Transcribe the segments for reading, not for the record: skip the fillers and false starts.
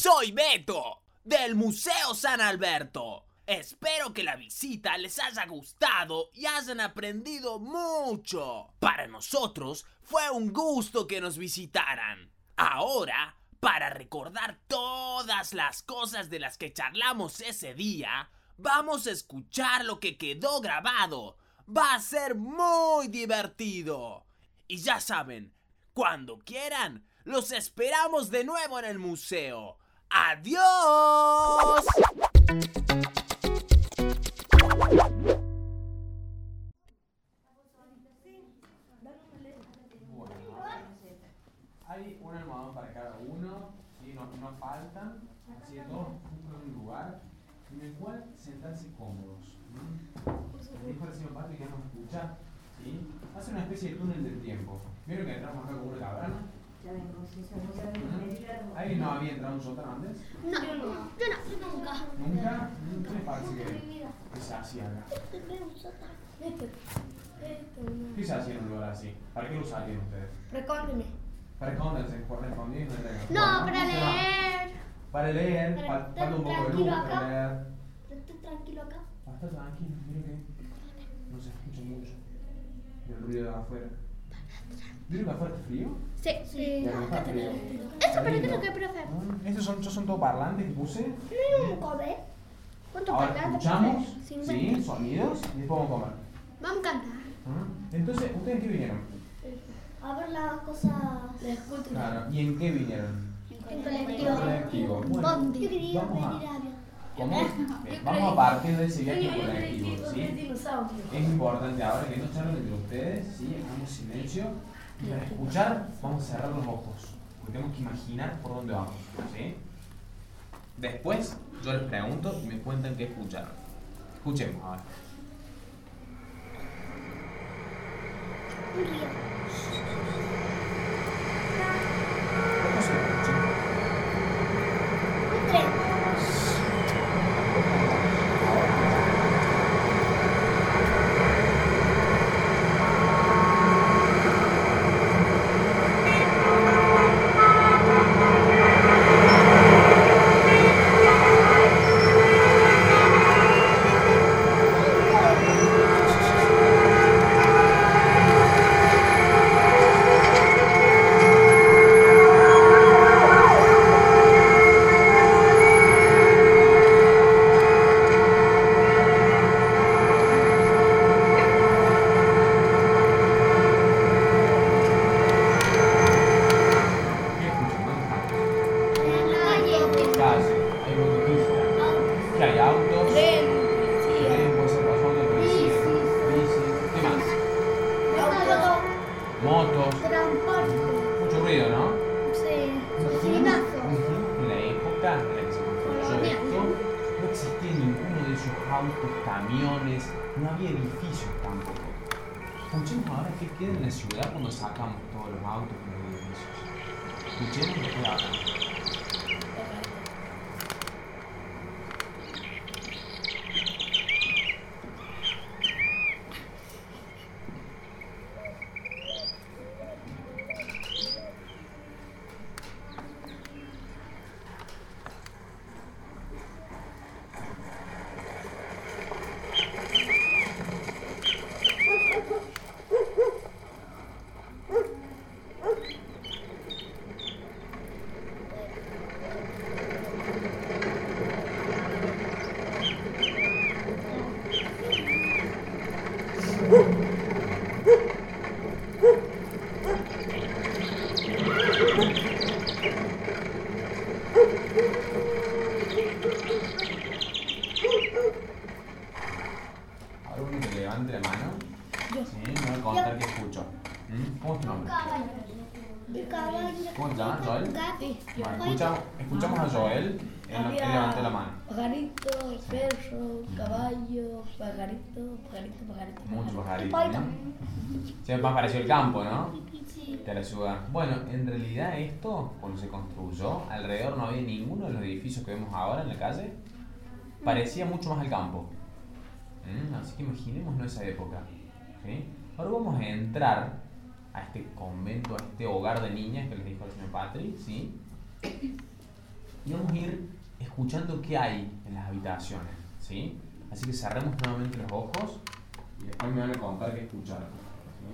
Soy Beto, del Museo San Alberto. Espero que la visita les haya gustado y hayan aprendido mucho. Para nosotros fue un gusto que nos visitaran. Ahora, para recordar todas las cosas de las que charlamos ese día, vamos a escuchar lo que quedó grabado. Va a ser muy divertido. Y ya saben, cuando quieran, los esperamos de nuevo en el museo. ¡Adiós! Hay un almohadón para cada uno, ¿sí? No faltan, así de todos juntos en un lugar en el cual sentarse cómodos. Dijo el señor Patrick que nos escucha, ¿sí? Hace una especie de túnel del tiempo. ¿Vieron que entramos acá como una cabrana? Ya vengo, sí, somos ¿Alguien no había entrado a un sótano antes? No, yo nunca. ¿Nunca? ¿Qué les parece que se hacía acá? ¿Qué se hacía en un lugar así? ¿Para qué lo usarían ustedes? Recóndeme. ¿Para esconderse? ¿Por escondido? No, para leer. Para leer, Para falta estar un poco de luz tranquilo para acá. leer. Estoy tranquilo acá. Está tranquilo, mire que no se escucha mucho el ruido de afuera. ¿Vieron que afuera está frío? Sí. ¿Y acá está frío? Eso para qué es lo que profe. Estos son todos parlantes que puse. No hay un comer. ¿Cuántos Ahora parlantes? escuchamos, profe? sí, sonidos y después vamos a comer. Vamos a cantar. Entonces, ¿ustedes qué vinieron? A ver las cosas de escultura. Claro, ¿y en qué vinieron? En colectivo. Colectivo. Bueno, Bondi. Yo quería vamos a- venir a ver. ¿Cómo? Vamos a partir de ese viaje colectivo, ¿sí? Es importante ahora que no charlen entre ustedes, ¿sí? Hagamos silencio. Y para escuchar, vamos a cerrar los ojos. Porque tenemos que imaginar por dónde vamos, ¿sí? Después, yo les pregunto y me cuentan qué escucharon. Escuchemos ahora. Un río. ¿Cómo se escucha? Un tren. ¿Qué escuchan? ¿Dónde estamos? Calle, hay autopista. ¿Qué hay? Autos. Tren, puede ser los autos, policía, bicis. ¿Qué más? Motos. Mucho ruido, ¿no? En la época en la que se construyó esto, no existía ninguno de esos autos, camiones, no había edificios tampoco. Escuchemos ahora qué queda en la ciudad cuando sacamos todos los autos y los edificios. Escuchemos lo que hablan. Ahora uno que levante la mano. Sí, me voy a contar qué escucho. ¿Cómo es tu nombre? ¿Cómo te llamas, Joel? Vale, escuchamos a Joel. Él levantó la mano. Pajarito, perro, caballo, pajarito. Muchos pajaritos. Se me más pareció el campo, ¿no? De la ciudad. Bueno, en realidad esto, cuando se construyó, alrededor no había ninguno de los edificios que vemos ahora en la calle. Parecía mucho más al campo. Así que imaginémonos esa época. ¿Sí? Ahora vamos a entrar a este convento, a este hogar de niñas que les dijo el señor Patrick, ¿sí? y vamos a ir escuchando qué hay en las habitaciones, ¿sí? Así que cerremos nuevamente los ojos y después me van a contar qué escucharon, ¿sí?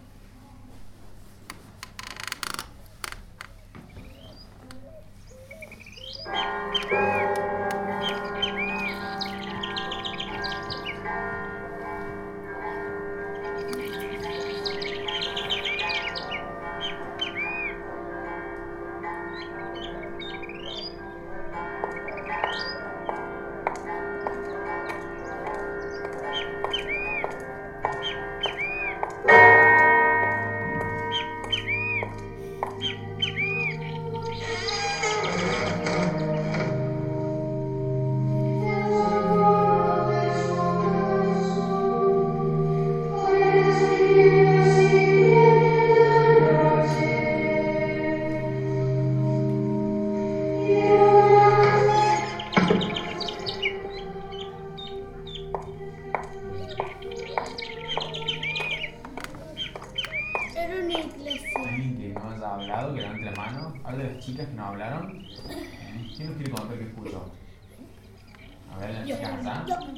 Era una iglesia. ¿Alguien que no haya hablado, que levante la mano? ¿Habla de las chicas que no hablaron? ¿Quién nos quiere contar qué escuchó? A ver, las chicas acá.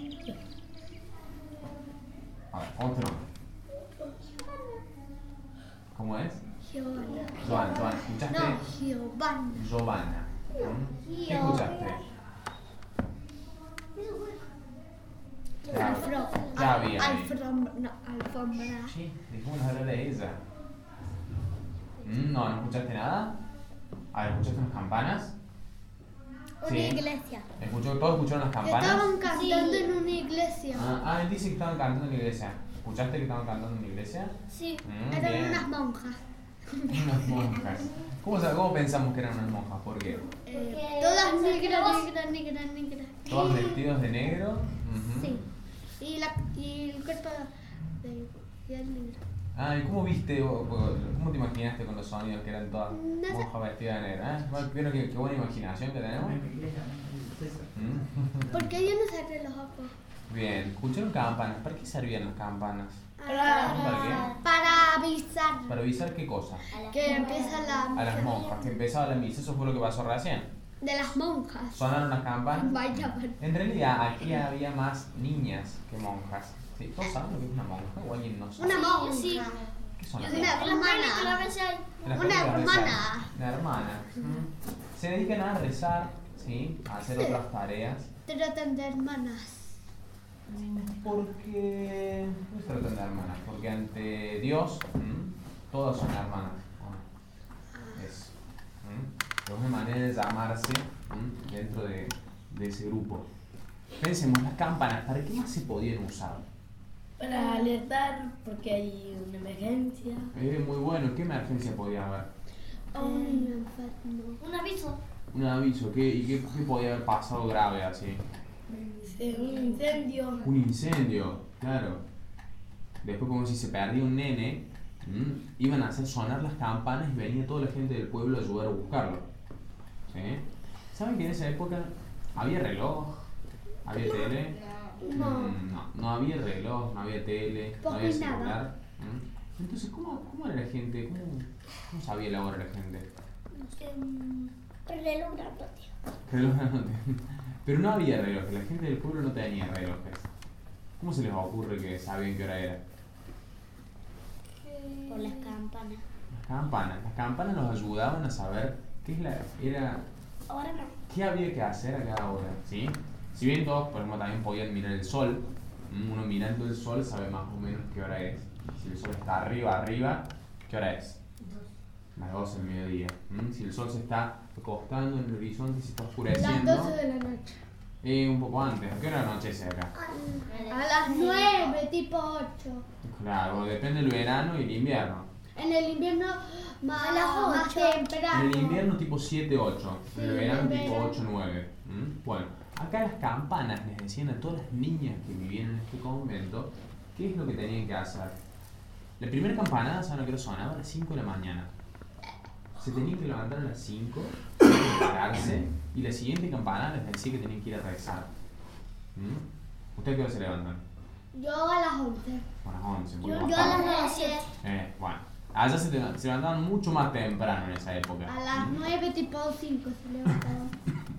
A ver, ¿cómo es tu nombre? ¿Cómo es? Giovanna. Joana, ¿escuchaste? No, Giovanna. Giovanna. ¿Qué escuchaste? Ya había ahí. Alfombra. Sí, dejémonos hablar de ella. No, ¿no escuchaste nada? A ver, ¿escuchaste unas campanas? Una iglesia. ¿Todos escucharon las campanas? Estaban cantando en una iglesia. Él dice que estaban cantando en la iglesia. ¿Escuchaste que estaban cantando en la iglesia? Sí, Bien. eran unas monjas. Unas monjas. ¿Cómo pensamos que eran unas monjas? ¿Por qué? Todas negras. ¿Todas vestidas de negro? Ujú. Sí. Y el cuerpo de piel negra. ¿Y cómo viste, cómo te imaginaste con los sonidos que eran todas No sé. monjas vestidas de negro? ¿Vieron qué buena imaginación que tenemos? Porque yo no cerré los ojos. Bien, escucharon campanas. ¿Para qué servían las campanas? Para avisar ¿Para avisar qué cosa? que empieza A las monjas, que empezaba la misa, eso fue lo que pasó recién. de las monjas. Sonaron las campanas. Vaya, En realidad aquí había más niñas que monjas. ¿Sí? ¿Todos saben lo que es una monja o alguien no sabe? una monja. Sí. ¿Qué son las Una monjas? hermana. En las Una películas hermana. Una hermana. Se dedican a rezar, ¿sí? A hacer otras tareas. Tratan de hermanas. Porque... ¿Qué se tratan de hermanas? Porque ante Dios todas son hermanas. Eso. Es una manera de llamarse dentro de ese grupo. Pensemos, las campanas, ¿para qué más se podían usar? Para alertar porque hay una emergencia. Muy bueno, ¿qué emergencia podía haber? Un enfermo. Un aviso. Un aviso, ¿qué podía haber pasado grave así? Un incendio. Un incendio, claro. Después, como si se perdía un nene, iban a hacer sonar las campanas y venía toda la gente del pueblo a ayudar a buscarlo. ¿Sí? ¿Saben que en esa época había reloj? ¿Había tele? No había reloj, no había tele, no había celular. Entonces, ¿cómo era la gente? ¿Cómo sabía la hora la gente? Reloj grandote. Reloj grandote. Pero no había reloj, la gente del pueblo no tenía relojes. ¿Cómo se les ocurre que sabían qué hora era? Por las campanas. Las campanas nos ayudaban a saber Ahora no. qué había que hacer a cada hora, ¿sí? Si bien todos, por ejemplo, también podían mirar el sol, uno mirando el sol sabe más o menos qué hora es. Si el sol está arriba, ¿qué hora es? Las 12 del mediodía. Si el sol se está acostando en el horizonte y se está oscureciendo. Las 12 de la noche. Un poco antes. ¿A qué hora anochece acá? A las 9, tipo 8. Claro, depende del verano y el invierno. En el invierno más, A las más 8. temprano. En el invierno tipo 7, 8. En el Sí, verano en el tipo verano. 8, 9. Bueno, acá las campanas les decían a todas las niñas que vivían en este convento qué es lo que tenían que hacer. La primera campanada, ¿saben lo que sonaba? A las 5 de la mañana. Se tenían que levantar a las 5, prepararse, y la siguiente campanada les decía que tenían que ir a rezar. ¿Ustedes a qué hora se levantan? Yo a las 11. A las 11. muy Yo bien. a las 7. Bueno, allá se levantaban mucho más temprano en esa época. A las 9, tipo 5 se levantaban.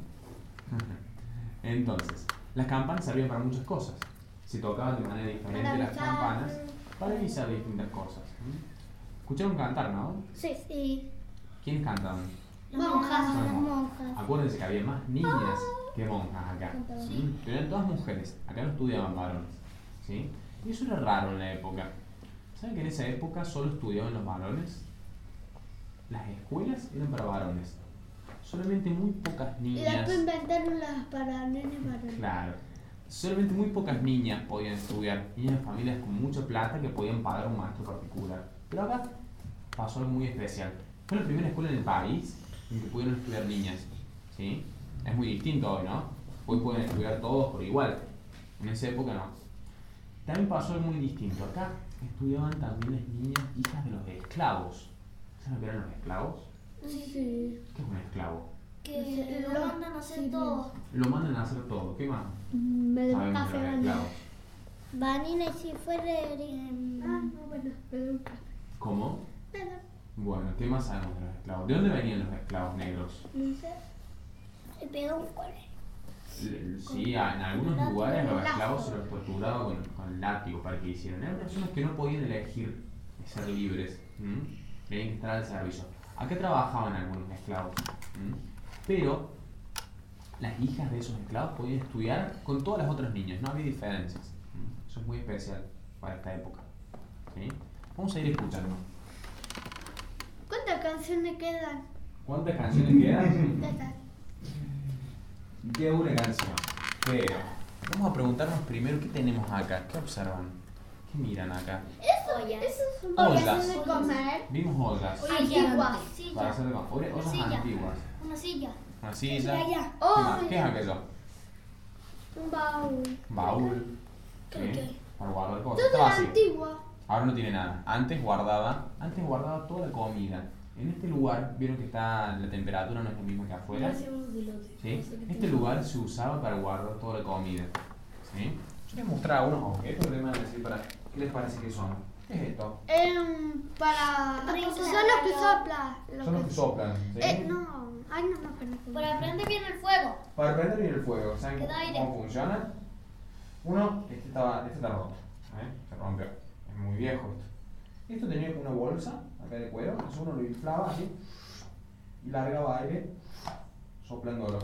Entonces, las campanas servían para muchas cosas. Se tocaban de manera diferente las campanas para avisar distintas cosas. ¿Escucharon cantar, no? Sí. ¿Quiénes cantaban? Monjas. Las monjas. Acuérdense que había más niñas que monjas acá. ¿Sí? Pero eran todas mujeres. Acá no estudiaban varones. ¿Sí? Y eso era raro en la época. ¿Saben que en esa época solo estudiaban los varones? Las escuelas eran para varones. Solamente muy pocas Y niñas. después inventaron las para nenes varones. Claro. Solamente muy pocas niñas podían estudiar. Niñas de familias con mucha plata que podían pagar un maestro particular. Pero acá pasó algo muy especial. Fue la primera escuela en el país en que pudieron estudiar niñas. ¿Sí? Es muy distinto hoy, ¿no? Hoy pueden estudiar todos por igual. En esa época no. También pasó algo muy distinto. Acá estudiaban también las niñas hijas de los esclavos. ¿Saben lo que eran los esclavos? Sí. ¿Qué es un esclavo? Que lo mandan a hacer todo. Lo mandan a hacer todo. ¿Qué más? Me dio un Sabemos café, de los Vanina. esclavos. Vanina y si fuera... No, bueno, me dio un café. ¿Cómo? Nada, Bueno, ¿qué más sabemos de los esclavos? ¿De dónde venían los esclavos negros? no sé. Le pegó un cuerno. Sí, en algunos lugares los esclavos se los torturaban con látigo para que hicieran. Eran personas que no podían elegir ser libres. Tenían que estar al servicio. Acá trabajaban algunos esclavos. Pero las hijas de esos esclavos podían estudiar con todas las otras niñas. No había diferencias. Eso es muy especial para esta época. ¿Sí? Vamos a ir escuchando. ¿Cuántas canciones quedan? ¿Cuántas canciones quedan? Estas. Queda una canción. Pero vamos a preguntarnos primero qué tenemos acá. ¿Qué observan? ¿Qué miran acá? Esos son Ollas. ollas de comer. Vimos ollas. Antiguas. Para hacer de comer. Ollas silla. antiguas. Una silla. Una silla. Silla. ¿Qué más? ¿Qué es aquello? Un baúl. Baúl. Creo que- ¿Sí? Para guardar cosas. Todo Estaba es así. antigua. Ahora no tiene nada. Antes guardaba toda la comida. En este lugar, vieron que está la temperatura no es la misma que afuera. ¿Sí? Este lugar se usaba para guardar toda la comida. ¿Sí? Yo les mostraba unos objetos que les van a decir para qué les parece que son. ¿Qué es esto? Para... Para Son los que soplan. Son los que soplan. ¿Sí? No. Ay, no. Para prender bien el fuego. Para prender bien el fuego, ¿saben Que da aire. cómo funciona? Uno, este está roto. Se rompió. Es muy viejo esto. Esto tenía una bolsa acá de cuero, entonces uno lo inflaba así y largaba aire soplándolo.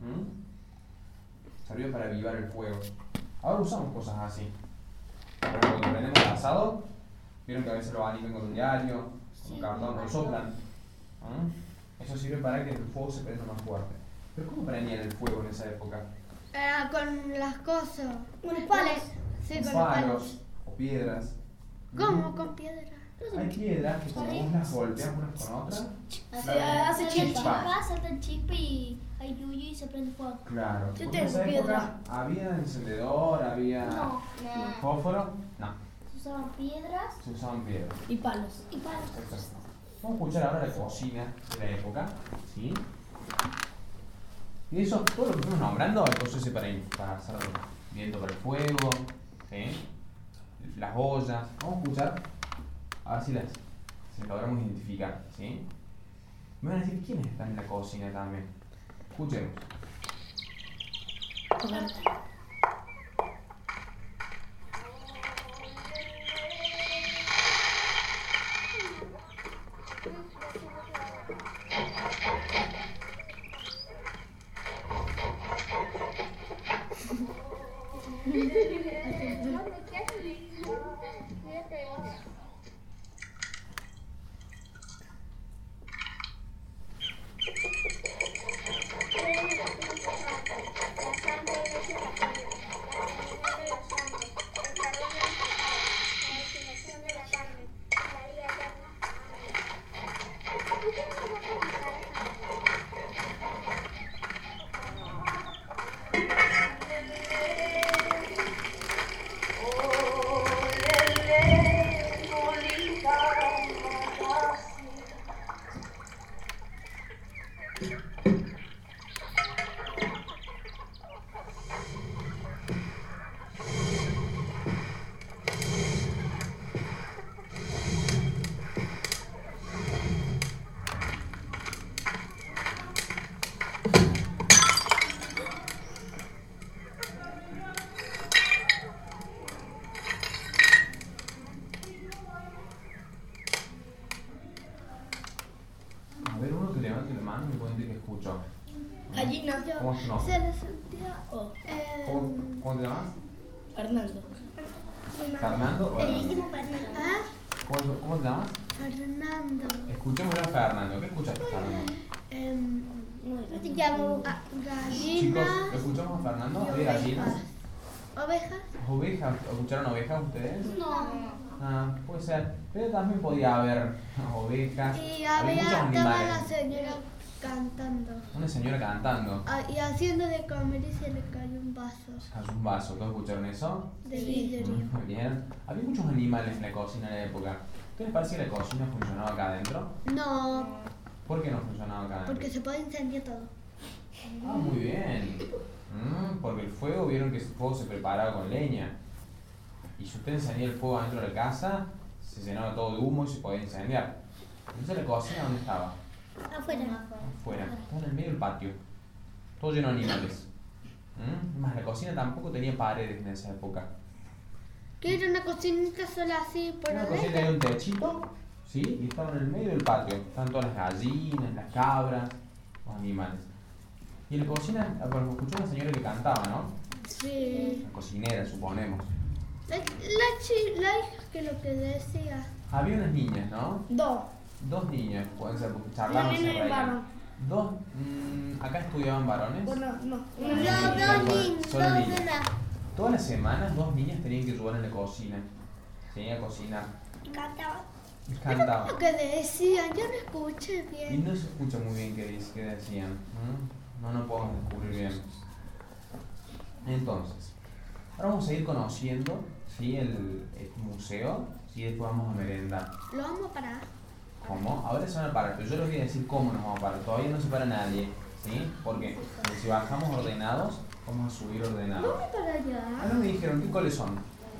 Servía para avivar el fuego. Ahora usamos cosas así. Por ejemplo, cuando prendemos el asado, vieron que a veces lo alimentan con un diario, con un cartón, lo soplan. Eso sirve para que el fuego se prenda más fuerte. Pero ¿cómo prendían el fuego en esa época? Con las cosas. Con los palos. Sí, Con con los palos. palos o piedras. ¿Cómo? Con piedra. Hay piedras que como vos las golpeas unas con otras. Hace chispa. chispa, salta el chispa y hay yuyu y se prende fuego. Claro. Yo Porque en esa tengo época había encendedor, había No. fósforo. No, Se usaban piedras se usaban piedras. Y palos. y palos. Exacto. Vamos a escuchar ahora la cocina de la época. ¿Sí? Y eso, todo lo que fuimos nombrando, hay cosas para hacer viento para el fuego. ¿Sí? Las ollas. Vamos a escuchar. A ver si logramos identificar. ¿Sí? Me van a decir quiénes están en la cocina también. Escuchemos. escuchó? Gallina. ¿Cómo es tu nombre? Se le sentía. Oh, ¿Cómo te llamas? Fernando. ¿Fernando? Le dijimos Fernando. ¿Ah? ¿Cómo te llamas? Fernando. Escuchémosle a Fernando. ¿Qué escuchaste, Fernando? Te llamo. Chicos, Gallinas. ¿escuchamos a Fernando? y ¿Hay gallinas? Ovejas. ¿Ovejas? ¿Escucharon ovejas ustedes? No. Ah, puede ser. Pero también podía haber ovejas. Y Había muchos estaba la animales. señora cantando. Una señora cantando. Y haciendo de comer y se le cayó un vaso Cayó un vaso. ¿Todos escucharon eso? de vidrio. Muy bien. Había muchos animales en la cocina en la época. ¿Qué les parece que la cocina funcionaba acá adentro? No, ¿Por qué no funcionaba acá adentro? porque se puede incendiar todo. Ah, muy bien. Porque el fuego, vieron que el fuego se preparaba con leña. Y si usted encendía el fuego dentro de la casa, se llenaba todo de humo y se podía incendiar. Entonces la cocina, ¿dónde estaba? Afuera. Afuera. Estaba en el medio del patio. Todo lleno de animales. Más la cocina tampoco tenía paredes en esa época. Que era una cocinita sola así por Una cocina adentro. tenía un techito, ¿sí? Y estaba en el medio del patio. Estaban todas las gallinas, las cabras, los animales. Y en la cocina, bueno, escuchó una señora que cantaba, ¿no? Sí. La cocinera, suponemos. La hija que lo que decía. Había unas niñas, ¿no? Dos. Niñas, pueden ser, porque charlaban, Una se nena y un reían. varón. Dos, acá estudiaban varones. Bueno, no. Una Una niña. nena. Solo niñas. de la. Todas las semanas, dos niñas tenían que ayudar en la cocina. Tenían que cocinar. Cantaba. Y cantaban. Lo que decían, yo no escuché Y bien. no se escucha muy bien qué decían. No podemos descubrir bien. Entonces, ahora vamos a ir conociendo, ¿sí? el museo, y después vamos a merendar. Lo vamos a parar. ¿Cómo? Ahora se van a parar, pero yo les voy a decir cómo nos vamos a parar. Todavía no se para nadie, ¿sí? Porque si bajamos ordenados, vamos a subir ordenados. Vamos para allá. Ahora me dijeron, ¿qué coles son?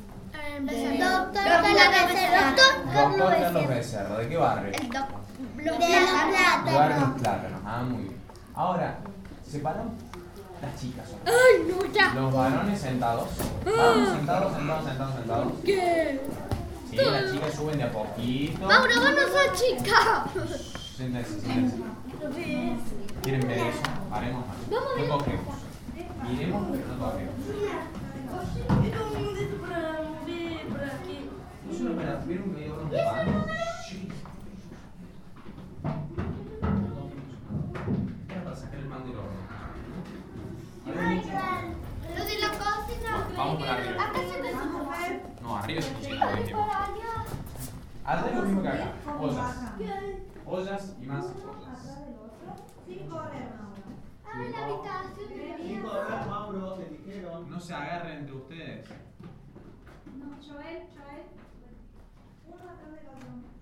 Doctor Carlos Doctor Carlos Becerra, ¿de qué barrio? Los De La De barrio Los Plata. Plátanos. Ah, muy bien. Ahora, separan las chicas. Son. Ay, no, ya. Los varones sentados. Varones sentados. ¿Qué? Sí, las chicas suben de a poquito. Mauro, vos no sos chica. Siéntense. ¿Quieren ver eso? Haremos más. No toquemos. Miremos, pero no toquemos. ¿No se lo vieron que hay hornos de pan? Sí. Era para sacar el pan del horno. Lo de la cocina. Vamos por arriba. Acá se me sube. No, arriba se cocina todo el tiempo. Allá es lo mismo que acá. Ollas y más ollas. Ah, la habitación de la. No se agarren entre ustedes. No, Joel. Uno atrás del otro.